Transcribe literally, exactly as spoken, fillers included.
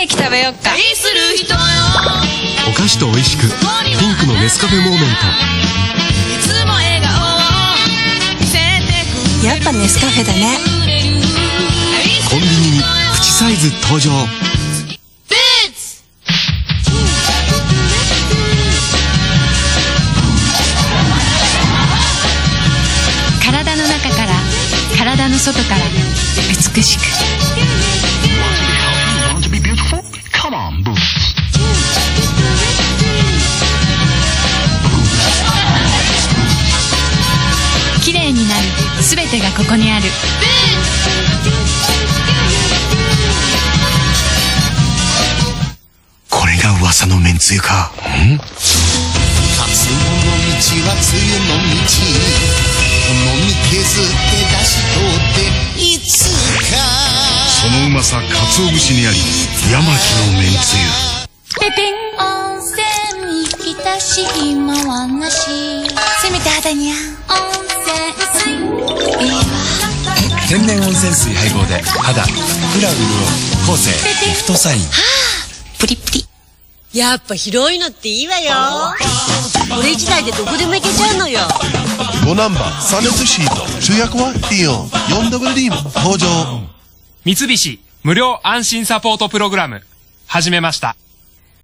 ケーキ食べよっか。愛する人よ。 お菓子と美味しくピンクのネスカフェモーメント。 いつも笑顔を見せてくれる。やっぱネスカフェだね。 コンビニにプチサイズ登場。 体の中から体の外から美しく。綺麗になるすべてがここにある。 これが噂のめんつゆか。ん？ カツオの道はつゆの道。飲み削って出しとっていつか。 そのうまさ鰹節にあり、山木のめんつゆ。 ペペン。温泉行きたし今はなし。せめて肌に合う温泉水。いいわ。 天然温泉水配合で肌ふっくら潤うコーセーリフトサイン。 はあ、プリプリ。 やっぱ広いのっていいわよ。これ一台でどこでも行けちゃうのよ。 ごナンバーサネツシート。主役はディオン フォーダブリューディー も登場。 三菱無料安心サポートプログラム始めました。